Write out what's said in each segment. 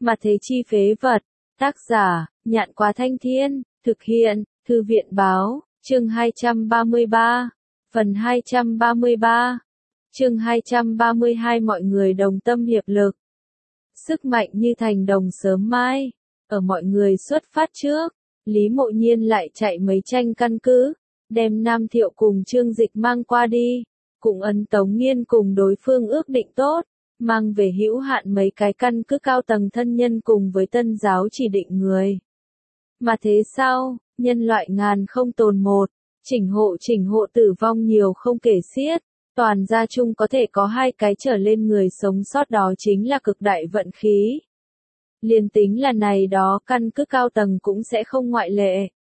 Mà thế chi phế vật. Tác giả, Nhạn Quá Thanh Thiên, thực hiện, Thư viện báo, chương 233, phần 233, chương 232 mọi người đồng tâm hiệp lực. Sức mạnh như thành đồng sớm mai, ở mọi người xuất phát trước, Lý Mộ Nhiên lại chạy mấy tranh căn cứ, đem Nam Thiệu cùng Trương Dịch mang qua đi, cùng Ân Tống Nghiên cùng đối phương ước định tốt, mang về hữu hạn mấy cái căn cứ cao tầng thân nhân cùng với tân giáo chỉ định người. Mà thế sao, nhân loại ngàn không tồn một, chỉnh hộ tử vong nhiều không kể xiết, toàn gia chung có thể có 2 cái trở lên người sống sót đó chính là cực đại vận khí. Liên tính là này đó căn cứ cao tầng cũng sẽ không ngoại lệ.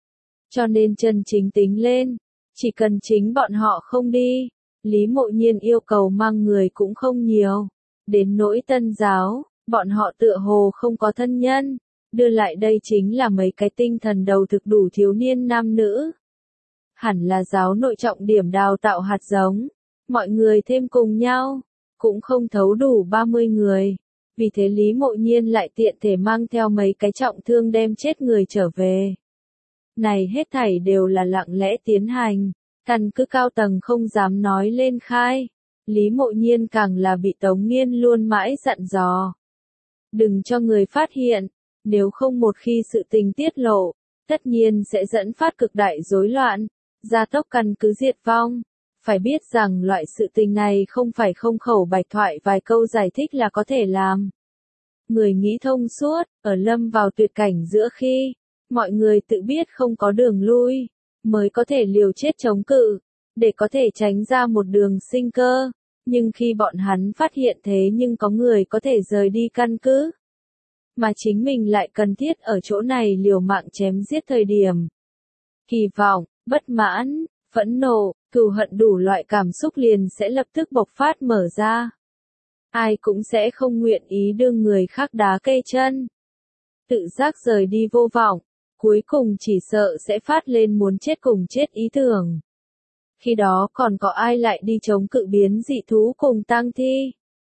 Cho nên chân chính tính lên, chỉ cần chính bọn họ không đi, Lý Mộ Nhiên yêu cầu mang người cũng không nhiều. Đến nỗi tân giáo, bọn họ tựa hồ không có thân nhân, đưa lại đây chính là mấy cái tinh thần đầu thực đủ thiếu niên nam nữ. Hẳn là giáo nội trọng điểm đào tạo hạt giống, mọi người thêm cùng nhau, cũng không thấu đủ 30 người. Vì thế Lý Mộ Nhiên lại tiện thể mang theo mấy cái trọng thương đem chết người trở về. Này hết thảy đều là lặng lẽ tiến hành, căn cứ cao tầng không dám nói lên khai. Lý Mộ Nhiên càng là bị Tống Nghiên luôn mãi dặn dò. Đừng cho người phát hiện, nếu không một khi sự tình tiết lộ, tất nhiên sẽ dẫn phát cực đại rối loạn, gia tốc căn cứ diệt vong. Phải biết rằng loại sự tình này không phải không khẩu bạch thoại vài câu giải thích là có thể làm. Người nghĩ thông suốt, ở lâm vào tuyệt cảnh giữa khi, mọi người tự biết không có đường lui, mới có thể liều chết chống cự, để có thể tránh ra một đường sinh cơ. Nhưng khi bọn hắn phát hiện thế nhưng có người có thể rời đi căn cứ, mà chính mình lại cần thiết ở chỗ này liều mạng chém giết thời điểm. Kỳ vọng, bất mãn, phẫn nộ, cừu hận đủ loại cảm xúc liền sẽ lập tức bộc phát mở ra. Ai cũng sẽ không nguyện ý đưa người khác đá cây chân. Tự giác rời đi vô vọng, cuối cùng chỉ sợ sẽ phát lên muốn chết cùng chết ý tưởng. Khi đó còn có ai lại đi chống cự biến dị thú cùng tang thi?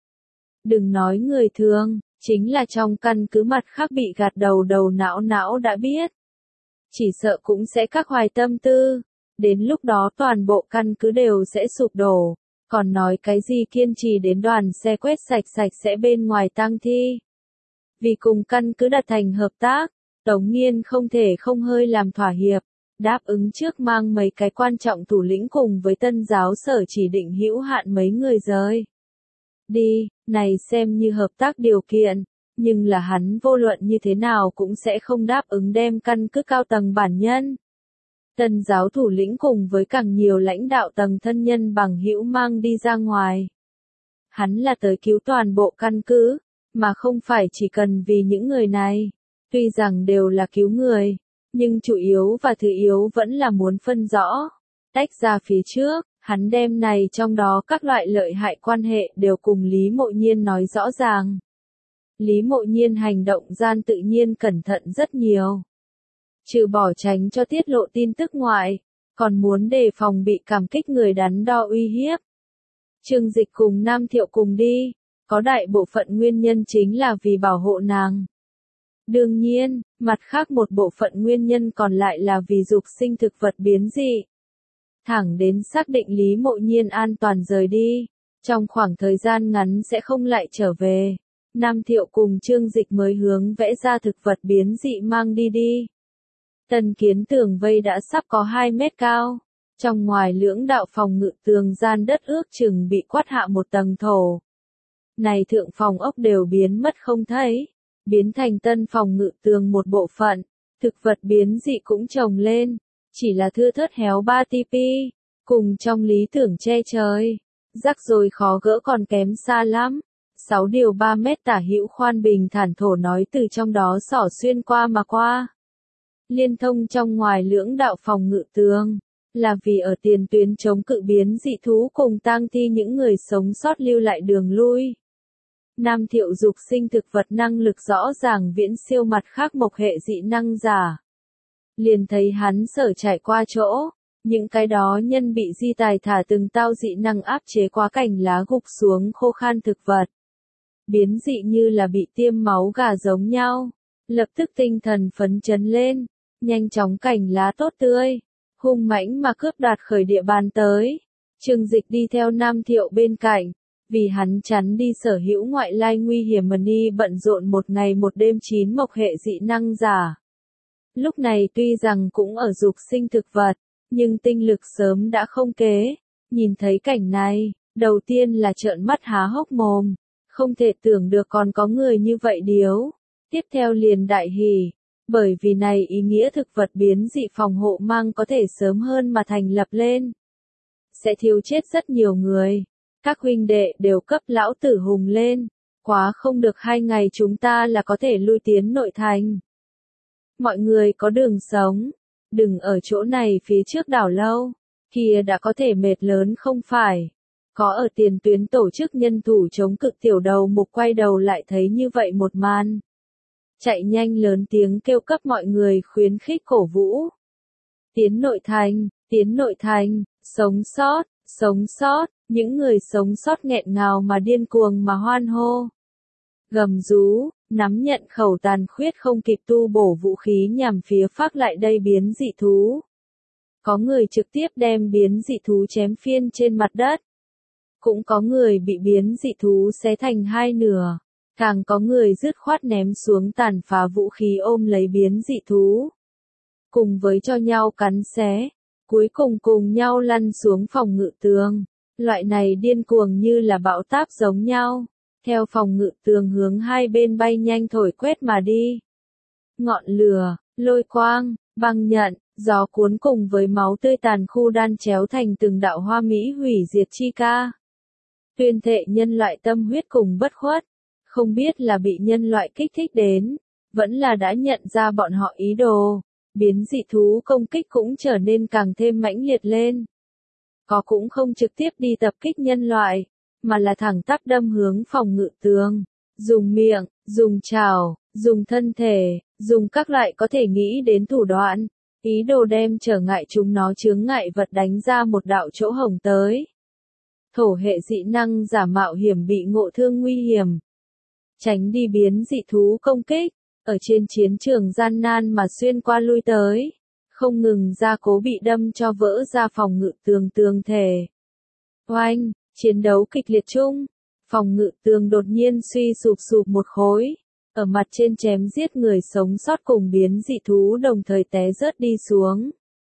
Đừng nói người thường, chính là trong căn cứ mặt khác bị gạt đầu não đã biết. Chỉ sợ cũng sẽ các hoài tâm tư. Đến lúc đó toàn bộ căn cứ đều sẽ sụp đổ, còn nói cái gì kiên trì đến đoàn xe quét sạch sẽ bên ngoài tang thi. Vì cùng căn cứ đạt thành hợp tác, Tống Nghiên không thể không hơi làm thỏa hiệp, đáp ứng trước mang mấy cái quan trọng thủ lĩnh cùng với tân giáo sở chỉ định hữu hạn mấy người rời đi, này xem như hợp tác điều kiện, nhưng là hắn vô luận như thế nào cũng sẽ không đáp ứng đem căn cứ cao tầng bản nhân. Tân giáo thủ lĩnh cùng với càng nhiều lãnh đạo tầng thân nhân bằng hữu mang đi ra ngoài. Hắn là tới cứu toàn bộ căn cứ, mà không phải chỉ cần vì những người này. Tuy rằng đều là cứu người, nhưng chủ yếu và thứ yếu vẫn là muốn phân rõ. Tách ra phía trước, hắn đem này trong đó các loại lợi hại quan hệ đều cùng Lý Mộ Nhiên nói rõ ràng. Lý Mộ Nhiên hành động gian tự nhiên cẩn thận rất nhiều. Trừ bỏ tránh cho tiết lộ tin tức ngoại, còn muốn đề phòng bị cảm kích người đắn đo uy hiếp. Trương Dịch cùng Nam Thiệu cùng đi, có đại bộ phận nguyên nhân chính là vì bảo hộ nàng. Đương nhiên, mặt khác một bộ phận nguyên nhân còn lại là vì dục sinh thực vật biến dị. Thẳng đến xác định Lý Mộ Nhiên an toàn rời đi, trong khoảng thời gian ngắn sẽ không lại trở về, Nam Thiệu cùng Trương Dịch mới hướng vẽ ra thực vật biến dị mang đi. Tần kiến tường vây đã sắp có 2 mét cao, trong ngoài lưỡng đạo phòng ngự tường gian đất ước chừng bị quát hạ một tầng thổ. Này thượng phòng ốc đều biến mất không thấy, biến thành tân phòng ngự tường một bộ phận, thực vật biến dị cũng trồng lên, chỉ là thưa thớt héo 3 tipi, cùng trong lý tưởng che trời, rắc rối khó gỡ còn kém xa lắm. 6 điều 3 mét tả hữu khoan bình thản thổ nói từ trong đó xỏ xuyên qua mà qua. Liên thông trong ngoài lưỡng đạo phòng ngự tường, là vì ở tiền tuyến chống cự biến dị thú cùng tang thi những người sống sót lưu lại đường lui. Nam Thiệu dục sinh thực vật năng lực rõ ràng viễn siêu mặt khác mộc hệ dị năng giả. Liền thấy hắn sở trải qua chỗ, những cái đó nhân bị di tài thả từng tao dị năng áp chế quá cảnh lá gục xuống khô khan thực vật. biến dị như là bị tiêm máu gà giống nhau. Lập tức tinh thần phấn chấn lên, nhanh chóng cành lá tốt tươi, hung mãnh mà cướp đoạt khởi địa bàn tới. Trương Dịch đi theo Nam Thiệu bên cạnh, vì hắn chắn đi sở hữu ngoại lai nguy hiểm mà đi bận rộn một ngày một đêm 9 mộc hệ dị năng giả. Lúc này tuy rằng cũng ở dục sinh thực vật, nhưng tinh lực sớm đã không kế. Nhìn thấy cảnh này, đầu tiên là trợn mắt há hốc mồm, không thể tưởng được còn có người như vậy điếu. Tiếp theo liền đại hỉ, bởi vì này ý nghĩa thực vật biến dị phòng hộ mang có thể sớm hơn mà thành lập lên. Sẽ thiếu chết rất nhiều người. Các huynh đệ đều cấp lão tử hùng lên, quá không được 2 ngày chúng ta là có thể lui tiến nội thành. Mọi người có đường sống, đừng ở chỗ này phía trước đảo lâu, kia đã có thể mệt lớn không phải. Có ở tiền tuyến tổ chức nhân thủ chống cực tiểu đầu mục quay đầu lại thấy như vậy một màn. Chạy nhanh lớn tiếng kêu cấp mọi người khuyến khích cổ vũ. Tiến nội thành, sống sót, những người sống sót nghẹn ngào mà điên cuồng mà hoan hô. Gầm rú, nắm nhận khẩu tàn khuyết không kịp tu bổ vũ khí nhằm phía phát lại đây biến dị thú. Có người trực tiếp đem biến dị thú chém phiên trên mặt đất. Cũng có người bị biến dị thú xé thành 2 nửa. Càng có người dứt khoát ném xuống tàn phá vũ khí ôm lấy biến dị thú. Cùng với cho nhau cắn xé, cuối cùng cùng nhau lăn xuống phòng ngự tường. Loại này điên cuồng như là bão táp giống nhau. Theo phòng ngự tường hướng hai bên bay nhanh thổi quét mà đi. Ngọn lửa, lôi quang, băng nhận, gió cuốn cùng với máu tươi tàn khu đan chéo thành từng đạo hoa mỹ hủy diệt chi ca. Tuyên thệ nhân loại tâm huyết cùng bất khuất. Không biết là bị nhân loại kích thích đến, vẫn là đã nhận ra bọn họ ý đồ, biến dị thú công kích cũng trở nên càng thêm mãnh liệt lên. Có cũng không trực tiếp đi tập kích nhân loại, mà là thẳng tắp đâm hướng phòng ngự tường, dùng miệng, dùng trảo, dùng thân thể, dùng các loại có thể nghĩ đến thủ đoạn, ý đồ đem trở ngại chúng nó chướng ngại vật đánh ra một đạo chỗ hổng tới. Thổ hệ dị năng giả mạo hiểm bị ngộ thương nguy hiểm. Tránh đi biến dị thú công kích, ở trên chiến trường gian nan mà xuyên qua lui tới, không ngừng ra cố bị đâm cho vỡ ra phòng ngự tường thể. Oanh, chiến đấu kịch liệt chung, phòng ngự tường đột nhiên suy sụp một khối, ở mặt trên chém giết người sống sót cùng biến dị thú đồng thời té rớt đi xuống.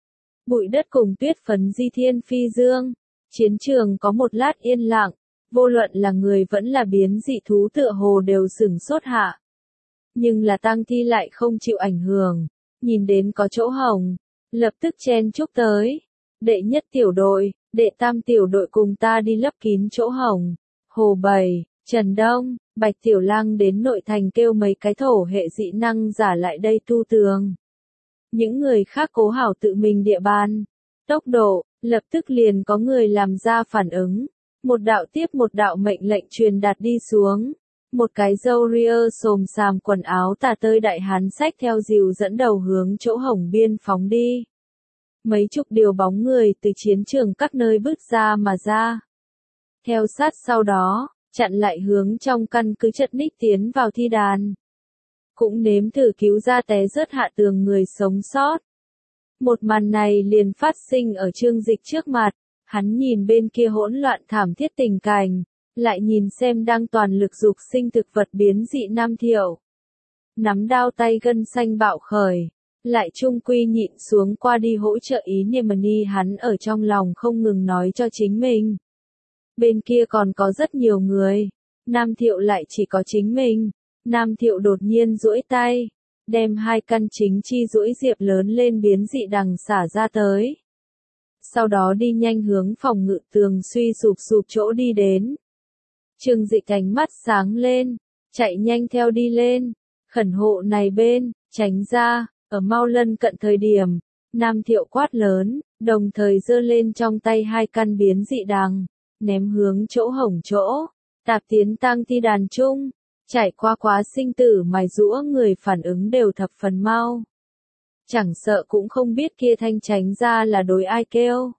Bụi đất cùng tuyết phấn di thiên phi dương, chiến trường có một lát yên lặng. Vô luận là người vẫn là biến dị thú tựa hồ đều sửng sốt hạ. Nhưng là tang thi lại không chịu ảnh hưởng, nhìn đến có chỗ hổng, lập tức chen chúc tới. Đệ nhất tiểu đội, đệ tam tiểu đội cùng ta đi lấp kín chỗ hổng. Hồ Bầy, Trần Đông, Bạch Tiểu Lang đến nội thành kêu mấy cái thổ hệ dị năng giả lại đây tu tường. Những người khác cố hảo tự mình địa bàn. Tốc độ, lập tức liền có người làm ra phản ứng. Một đạo tiếp một đạo mệnh lệnh truyền đạt đi xuống. Một cái râu ria xồm xàm quần áo tà tơi đại hán xách theo dìu dẫn đầu hướng chỗ hổng biên phóng đi. Mấy chục điều bóng người từ chiến trường các nơi bước ra mà ra. Theo sát sau đó, chặn lại hướng trong căn cứ chật ních tiến vào thi đàn. Cũng nếm thử cứu ra té rớt hạ tường người sống sót. Một màn này liền phát sinh ở Trương Dịch trước mặt. Hắn nhìn bên kia hỗn loạn thảm thiết tình cảnh, lại nhìn xem đang toàn lực dục sinh thực vật biến dị Nam Thiệu. Nắm đao tay gân xanh bạo khởi, lại trung quy nhịn xuống qua đi hỗ trợ ý Niemani hắn ở trong lòng không ngừng nói cho chính mình. Bên kia còn có rất nhiều người, Nam Thiệu lại chỉ có chính mình. Nam Thiệu đột nhiên duỗi tay, đem 2 căn chính chi duỗi diệp lớn lên biến dị đằng xả ra tới. Sau đó đi nhanh hướng phòng ngự tường suy sụp chỗ đi đến. Trương Dịch ánh mắt sáng lên, chạy nhanh theo đi lên, khẩn hộ này bên, tránh ra, ở mau lân cận thời điểm, Nam Thiệu quát lớn, đồng thời giơ lên trong tay 2 căn biến dị đằng, ném hướng chỗ hổng chỗ, tạp tiến tang thi đàn chung, trải qua quá sinh tử mài giũa người phản ứng đều thập phần mau. Chẳng sợ cũng không biết kia thanh tránh ra là đối ai kêu.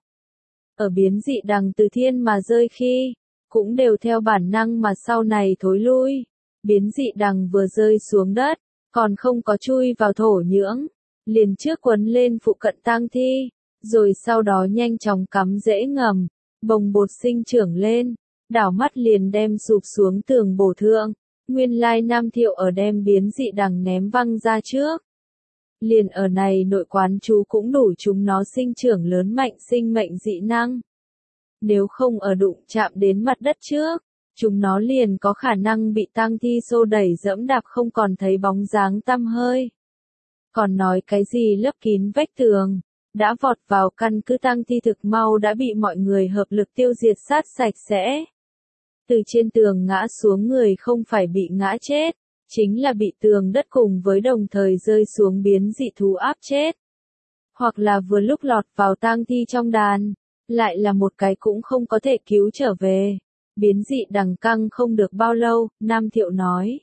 Ở biến dị đằng từ thiên mà rơi khi, cũng đều theo bản năng mà sau này thối lui. biến dị đằng vừa rơi xuống đất, còn không có chui vào thổ nhưỡng, liền trước quấn lên phụ cận tang thi, rồi sau đó nhanh chóng cắm rễ ngầm, bồng bột sinh trưởng lên, đảo mắt liền đem sụp xuống tường bổ thượng. Nguyên lai Nam Thiệu ở đem biến dị đằng ném văng ra trước. Liền ở này nội quán chú cũng đủ chúng nó sinh trưởng lớn mạnh sinh mệnh dị năng. Nếu không ở đụng chạm đến mặt đất trước, chúng nó liền có khả năng bị tang thi xô đẩy dẫm đạp không còn thấy bóng dáng tăm hơi. Còn nói cái gì lấp kín vách tường, đã vọt vào căn cứ tang thi thực mau đã bị mọi người hợp lực tiêu diệt sát sạch sẽ. Từ trên tường ngã xuống người không phải bị ngã chết, chính là bị tường đất cùng với đồng thời rơi xuống biến dị thú áp chết. Hoặc là vừa lúc lọt vào tang thi trong đàn, lại là một cái cũng không có thể cứu trở về. Biến dị đằng căng không được bao lâu, Nam Thiệu nói.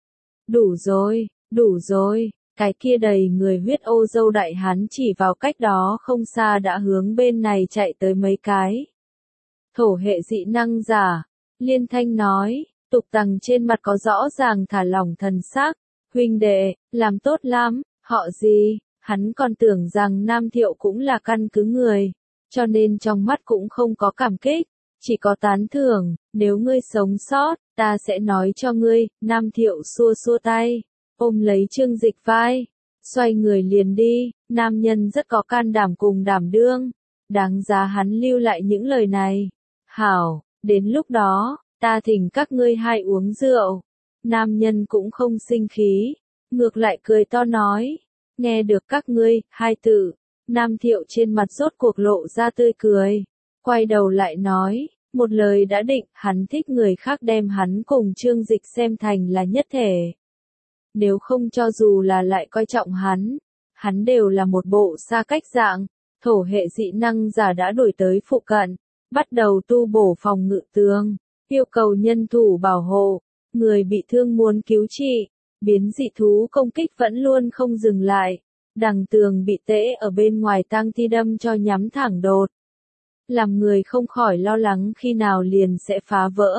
Đủ rồi, cái kia đầy người huyết ô dâu đại hán chỉ vào cách đó không xa đã hướng bên này chạy tới mấy cái. Thổ hệ dị năng giả, Liên Thanh nói, Tục Tằng trên mặt có rõ ràng thả lỏng thần sắc, huynh đệ, làm tốt lắm, họ gì, hắn còn tưởng rằng Nam Thiệu cũng là căn cứ người, cho nên trong mắt cũng không có cảm kích, chỉ có tán thưởng, nếu ngươi sống sót, ta sẽ nói cho ngươi. Nam Thiệu xua xua tay, ôm lấy Trương Dịch vai, xoay người liền đi. Nam nhân rất có can đảm cùng đảm đương, đáng giá hắn lưu lại những lời này. Hảo, đến lúc đó, ta thỉnh các ngươi hai uống rượu. Nam nhân cũng không sinh khí, ngược lại cười to nói, nghe được các ngươi, hai tự. Nam Thiệu trên mặt rốt cuộc lộ ra tươi cười, quay đầu lại nói, một lời đã định, hắn thích người khác đem hắn cùng Trương Dịch xem thành là nhất thể. Nếu không cho dù là lại coi trọng hắn đều là một bộ xa cách dạng. Thổ hệ dị năng giả đã đuổi tới phụ cận, bắt đầu tu bổ phòng ngự tường, yêu cầu nhân thủ bảo hộ, người bị thương muốn cứu trị, biến dị thú công kích vẫn luôn không dừng lại, đằng tường bị tễ ở bên ngoài tang thi đâm cho nhắm thẳng đột. Làm người không khỏi lo lắng khi nào liền sẽ phá vỡ.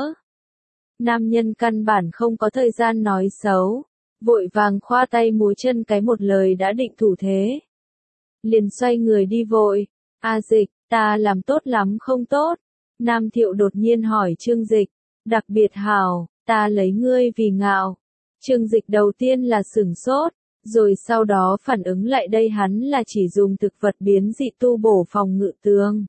Nam nhân căn bản không có thời gian nói xấu, vội vàng khoa tay múa chân cái một lời đã định thủ thế. Liền xoay người đi vội, A Dịch, ta làm tốt lắm không tốt? Nam Thiệu đột nhiên hỏi Trương Dịch, đặc biệt hảo, ta lấy ngươi vì ngạo. Trương Dịch đầu tiên là sửng sốt, rồi sau đó phản ứng lại đây hắn là chỉ dùng thực vật biến dị tu bổ phòng ngự tường.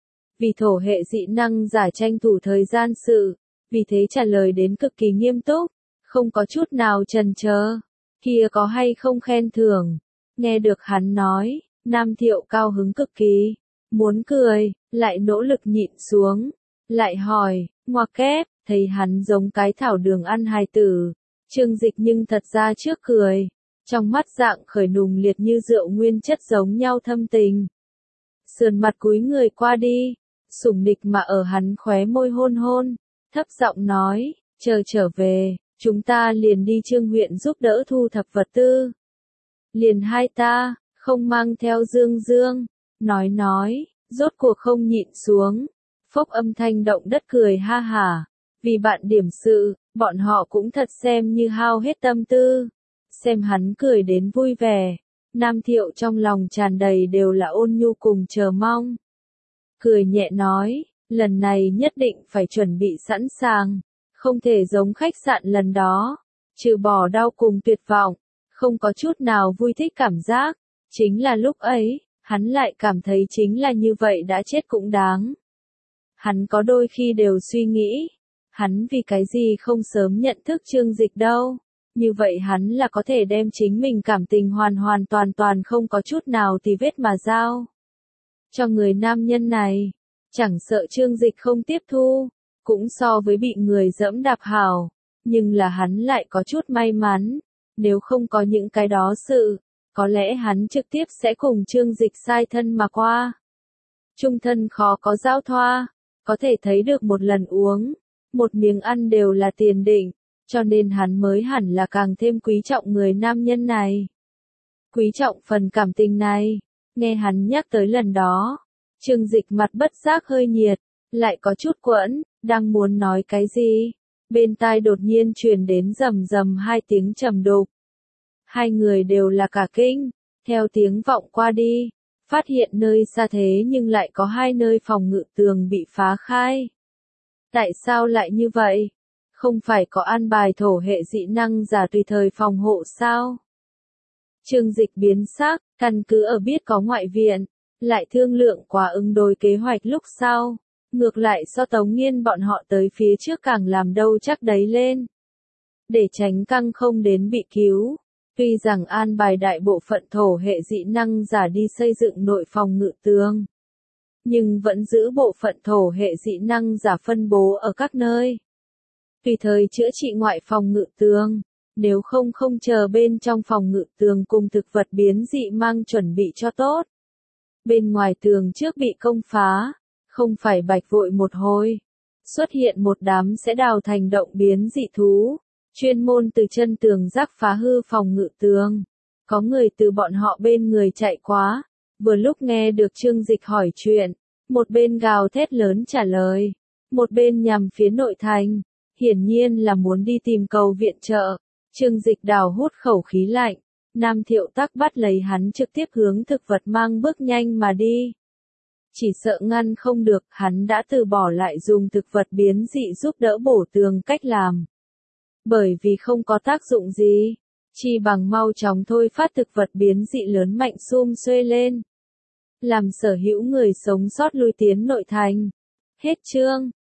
Vì thổ hệ dị năng giả tranh thủ thời gian sự, vì thế trả lời đến cực kỳ nghiêm túc, không có chút nào chần chờ. Kia có hay không khen thưởng? Nghe được hắn nói, Nam Thiệu cao hứng cực kỳ, muốn cười, lại nỗ lực nhịn xuống, lại hỏi, ngoặc kép, thấy hắn giống cái thảo đường ăn hài tử. Trương Dịch nhưng thật ra trước cười, trong mắt dạng khởi nùng liệt như rượu nguyên chất giống nhau thâm tình. Sườn mặt cúi người qua đi, sủng nịch mà ở hắn khóe môi hôn hôn, thấp giọng nói, chờ trở về, chúng ta liền đi Trương huyện giúp đỡ thu thập vật tư. Liền hai ta, không mang theo Dương Dương, nói, rốt cuộc không nhịn xuống, phốc âm thanh động đất cười ha hả, vì bạn điểm sự, bọn họ cũng thật xem như hao hết tâm tư, xem hắn cười đến vui vẻ, Nam Thiệu trong lòng tràn đầy đều là ôn nhu cùng chờ mong. Cười nhẹ nói, lần này nhất định phải chuẩn bị sẵn sàng, không thể giống khách sạn lần đó, trừ bỏ đau cùng tuyệt vọng, không có chút nào vui thích cảm giác, chính là lúc ấy, hắn lại cảm thấy chính là như vậy đã chết cũng đáng. Hắn có đôi khi đều suy nghĩ, hắn vì cái gì không sớm nhận thức Trương Dịch đâu, như vậy hắn là có thể đem chính mình cảm tình hoàn toàn không có chút nào tì vết mà giao. Cho người nam nhân này, chẳng sợ Trương Dịch không tiếp thu, cũng so với bị người dẫm đạp hảo, nhưng là hắn lại có chút may mắn, nếu không có những cái đó sự, có lẽ hắn trực tiếp sẽ cùng Trương Dịch sai thân mà qua. Trung thân khó có giao thoa, có thể thấy được một lần uống, một miếng ăn đều là tiền định, cho nên hắn mới hẳn là càng thêm quý trọng người nam nhân này. Quý trọng phần cảm tình này, nghe hắn nhắc tới lần đó, Trương Dịch mặt bất giác hơi nhiệt, lại có chút quẫn, đang muốn nói cái gì. Bên tai đột nhiên truyền đến rầm rầm hai tiếng trầm đục. Hai người đều là cả kinh, theo tiếng vọng qua đi, phát hiện nơi xa thế nhưng lại có hai nơi phòng ngự tường bị phá khai. Tại sao lại như vậy? Không phải có an bài thổ hệ dị năng giả tùy thời phòng hộ sao? Trương Dịch biến sắc, căn cứ ở biết có ngoại viện, lại thương lượng quá ứng đối kế hoạch lúc sau. Ngược lại so Tống Nghiên bọn họ tới phía trước càng làm đâu chắc đấy lên. Để tránh căng không đến bị cứu. Tuy rằng an bài đại bộ phận thổ hệ dị năng giả đi xây dựng nội phòng ngự tường, nhưng vẫn giữ bộ phận thổ hệ dị năng giả phân bố ở các nơi. Tùy thời chữa trị ngoại phòng ngự tường, nếu không chờ bên trong phòng ngự tường cùng thực vật biến dị mang chuẩn bị cho tốt. Bên ngoài tường trước bị công phá, không phải bạch vội một hồi. Xuất hiện một đám sẽ đào thành động biến dị thú, chuyên môn từ chân tường rác phá hư phòng ngự tường. Có người từ bọn họ bên người chạy quá, vừa lúc nghe được Trương Dịch hỏi chuyện, một bên gào thét lớn trả lời, một bên nhằm phía nội thành, hiển nhiên là muốn đi tìm cầu viện trợ. Trương Dịch đào hút khẩu khí lạnh, Nam Thiệu Tắc bắt lấy hắn trực tiếp hướng thực vật mang bước nhanh mà đi. Chỉ sợ ngăn không được, hắn đã từ bỏ lại dùng thực vật biến dị giúp đỡ bổ tường cách làm. Bởi vì không có tác dụng gì, chi bằng mau chóng thôi phát thực vật biến dị lớn mạnh sum xuê lên. Làm sở hữu người sống sót lui tiến nội thành. Hết chương.